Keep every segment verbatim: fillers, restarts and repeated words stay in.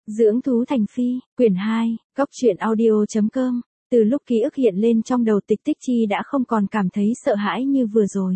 Dưỡng thú thành phi, quyển hai, cóc truyện audio.com. Từ lúc ký ức hiện lên trong đầu Tịch Tích Chi đã không còn cảm thấy sợ hãi như vừa rồi.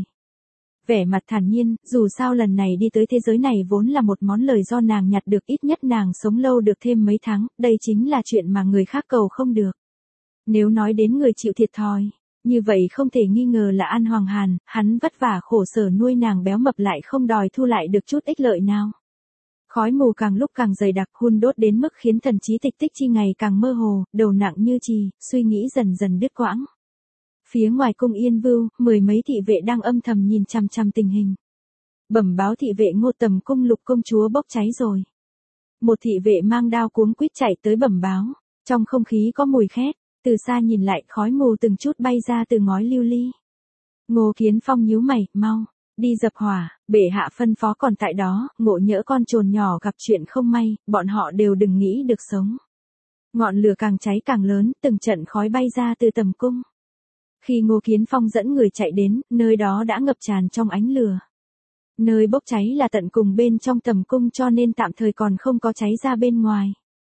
Vẻ mặt thản nhiên, dù sao lần này đi tới thế giới này vốn là một món lời do nàng nhặt được, ít nhất nàng sống lâu được thêm mấy tháng, đây chính là chuyện mà người khác cầu không được. Nếu nói đến người chịu thiệt thòi, như vậy không thể nghi ngờ là An Hoàng Hàn, hắn vất vả khổ sở nuôi nàng béo mập lại không đòi thu lại được chút ích lợi nào. Khói mù càng lúc càng dày đặc, hun đốt đến mức khiến thần trí Tịch Tích Chi ngày càng mơ hồ, đầu nặng như chì, suy nghĩ dần dần đứt quãng. Phía ngoài cung Yên Vưu, mười mấy thị vệ đang âm thầm nhìn chằm chằm tình hình. Bẩm báo thị vệ Ngô Tầm cung Lục công chúa bốc cháy rồi. Một thị vệ mang đao cuống quýt chạy tới bẩm báo, trong không khí có mùi khét, từ xa nhìn lại khói mù từng chút bay ra từ ngói lưu ly. Ngô Kiến Phong nhíu mày, mau, đi dập hỏa, bệ hạ phân phó còn tại đó, ngộ nhỡ con trồn nhỏ gặp chuyện không may, bọn họ đều đừng nghĩ được sống. Ngọn lửa càng cháy càng lớn, từng trận khói bay ra từ tầm cung. Khi Ngô Kiến Phong dẫn người chạy đến, nơi đó đã ngập tràn trong ánh lửa. Nơi bốc cháy là tận cùng bên trong tầm cung cho nên tạm thời còn không có cháy ra bên ngoài.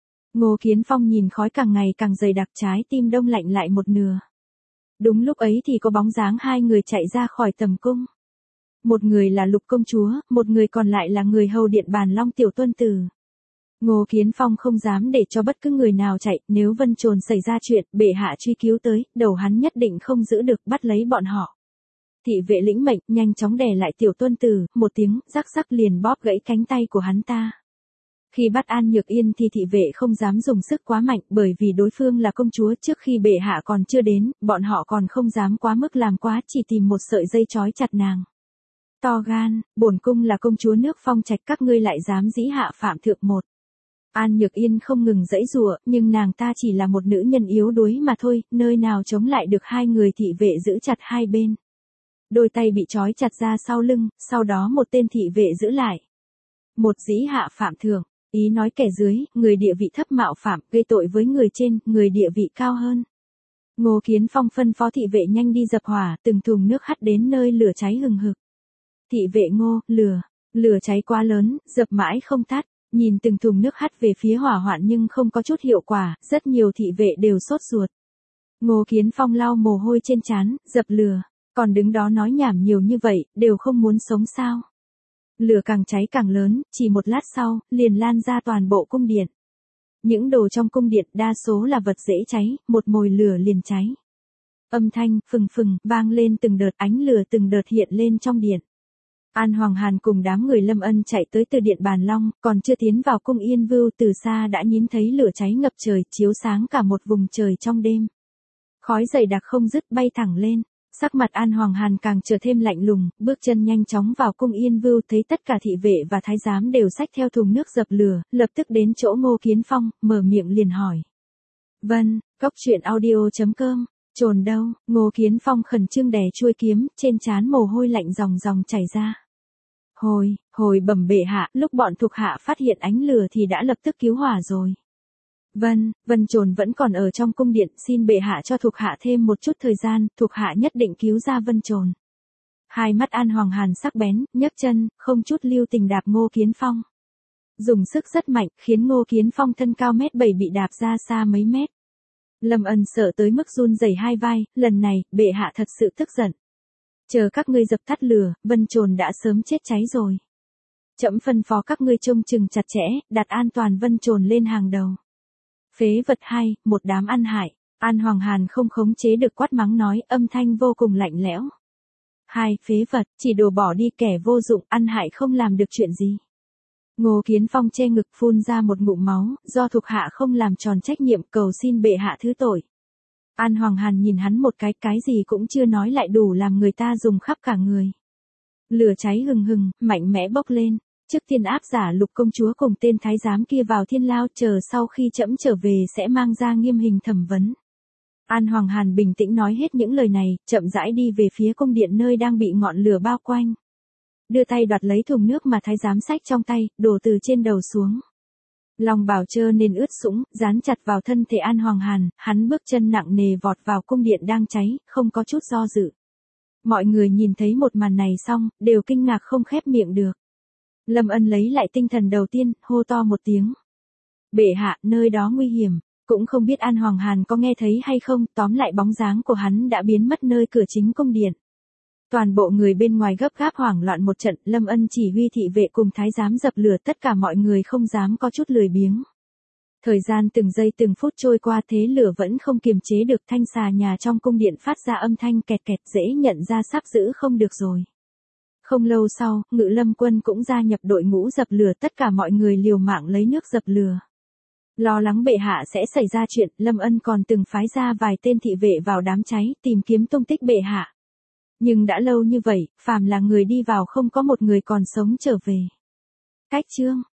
Ngô Kiến Phong nhìn khói càng ngày càng dày đặc, trái tim đông lạnh lại một nửa. Đúng lúc ấy thì có bóng dáng hai người chạy ra khỏi tầm cung. Một người là Lục công chúa, một người còn lại là người hầu điện Bàn Long tiểu tuân tử. Ngô Kiến Phong không dám để cho bất cứ người nào chạy, nếu Vân Trồn xảy ra chuyện, bệ hạ truy cứu tới, đầu hắn nhất định không giữ được, bắt lấy bọn họ. Thị vệ lĩnh mệnh, nhanh chóng đè lại tiểu tuân tử, một tiếng, rắc rắc liền bóp gãy cánh tay của hắn ta. Khi bắt An Nhược Yên thì thị vệ không dám dùng sức quá mạnh, bởi vì đối phương là công chúa, trước khi bệ hạ còn chưa đến, bọn họ còn không dám quá mức làm quá, chỉ tìm một sợi dây trói chặt nàng. To gan, bổn cung là công chúa nước Phong Trạch, các ngươi lại dám dĩ hạ phạm thượng một. An Nhược Yên không ngừng giãy giụa, nhưng nàng ta chỉ là một nữ nhân yếu đuối mà thôi, nơi nào chống lại được hai người thị vệ giữ chặt hai bên. Đôi tay bị trói chặt ra sau lưng, sau đó một tên thị vệ giữ lại. Một dĩ hạ phạm thượng, ý nói kẻ dưới, người địa vị thấp mạo phạm, gây tội với người trên, người địa vị cao hơn. Ngô Kiến Phong phân phó thị vệ nhanh đi dập hỏa, từng thùng nước hắt đến nơi lửa cháy hừng hực. Thị vệ Ngô, lửa, lửa cháy quá lớn, dập mãi không tắt. Nhìn từng thùng nước hắt về phía hỏa hoạn nhưng không có chút hiệu quả, rất nhiều thị vệ đều sốt ruột. Ngô Kiến Phong lau mồ hôi trên trán, dập lửa, còn đứng đó nói nhảm nhiều như vậy, đều không muốn sống sao. Lửa càng cháy càng lớn, chỉ một lát sau, liền lan ra toàn bộ cung điện. Những đồ trong cung điện đa số là vật dễ cháy, một mồi lửa liền cháy. Âm thanh, phừng phừng, vang lên từng đợt, ánh lửa từng đợt hiện lên trong điện. An Hoàng Hàn cùng đám người Lâm Ân chạy tới từ điện Bàn Long, còn chưa tiến vào cung Yên Vưu, từ xa đã nhìn thấy lửa cháy ngập trời, chiếu sáng cả một vùng trời trong đêm. Khói dày đặc không dứt bay thẳng lên, sắc mặt An Hoàng Hàn càng trở thêm lạnh lùng, bước chân nhanh chóng vào cung Yên Vưu, thấy tất cả thị vệ và thái giám đều xách theo thùng nước dập lửa, lập tức đến chỗ Ngô Kiến Phong, mở miệng liền hỏi. Vâng, cóc truyện audio.com. Trồn đâu? Ngô Kiến Phong khẩn trương đè chuôi kiếm, trên trán mồ hôi lạnh ròng ròng chảy ra. Hồi, hồi bẩm bệ hạ, lúc bọn thuộc hạ phát hiện ánh lửa thì đã lập tức cứu hỏa rồi. Vân, Vân Trồn vẫn còn ở trong cung điện, xin bệ hạ cho thuộc hạ thêm một chút thời gian, thuộc hạ nhất định cứu ra Vân Trồn. Hai mắt An Hoàng Hàn sắc bén, nhấc chân, không chút lưu tình đạp Ngô Kiến Phong. Dùng sức rất mạnh, khiến Ngô Kiến Phong thân cao mét bảy bị đạp ra xa mấy mét. Lâm Ân sợ tới mức run rẩy hai vai, lần này, bệ hạ thật sự tức giận. Chờ các ngươi dập tắt lửa, Vân Trồn đã sớm chết cháy rồi. Trẫm phân phó các ngươi trông chừng chặt chẽ, đặt an toàn Vân Trồn lên hàng đầu. Phế vật hai, một đám ăn hại. An Hoàng Hàn không khống chế được quát mắng nói, âm thanh vô cùng lạnh lẽo. Hai, phế vật, chỉ đổ bỏ đi, kẻ vô dụng, ăn hại không làm được chuyện gì. Ngô Kiến Phong che ngực phun ra một ngụm máu, do thuộc hạ không làm tròn trách nhiệm, cầu xin bệ hạ thứ tội. An Hoàng Hàn nhìn hắn một cái, cái gì cũng chưa nói lại đủ làm người ta dùng khắp cả người. Lửa cháy hừng hừng, mạnh mẽ bốc lên, trước tiên áp giả Lục công chúa cùng tên thái giám kia vào thiên lao, chờ sau khi trẫm trở về sẽ mang ra nghiêm hình thẩm vấn. An Hoàng Hàn bình tĩnh nói hết những lời này, chậm rãi đi về phía cung điện nơi đang bị ngọn lửa bao quanh. Đưa tay đoạt lấy thùng nước mà thái giám xách trong tay, đổ từ trên đầu xuống. Lòng bảo trơ nên ướt sũng, dán chặt vào thân thể An Hoàng Hàn, hắn bước chân nặng nề vọt vào cung điện đang cháy, không có chút do dự. Mọi người nhìn thấy một màn này xong, đều kinh ngạc không khép miệng được. Lâm Ân lấy lại tinh thần đầu tiên, hô to một tiếng. Bệ hạ, nơi đó nguy hiểm. Cũng không biết An Hoàng Hàn có nghe thấy hay không, tóm lại bóng dáng của hắn đã biến mất nơi cửa chính cung điện. Toàn bộ người bên ngoài gấp gáp hoảng loạn một trận, Lâm Ân chỉ huy thị vệ cùng thái giám dập lửa, tất cả mọi người không dám có chút lười biếng. Thời gian từng giây từng phút trôi qua, thế lửa vẫn không kiềm chế được, thanh xà nhà trong cung điện phát ra âm thanh kẹt kẹt, dễ nhận ra sắp giữ không được rồi. Không lâu sau, Ngự Lâm quân cũng gia nhập đội ngũ dập lửa, tất cả mọi người liều mạng lấy nước dập lửa. Lo lắng bệ hạ sẽ xảy ra chuyện, Lâm Ân còn từng phái ra vài tên thị vệ vào đám cháy, tìm kiếm tung tích bệ hạ. Nhưng đã lâu như vậy, phàm là người đi vào không có một người còn sống trở về. Cách chương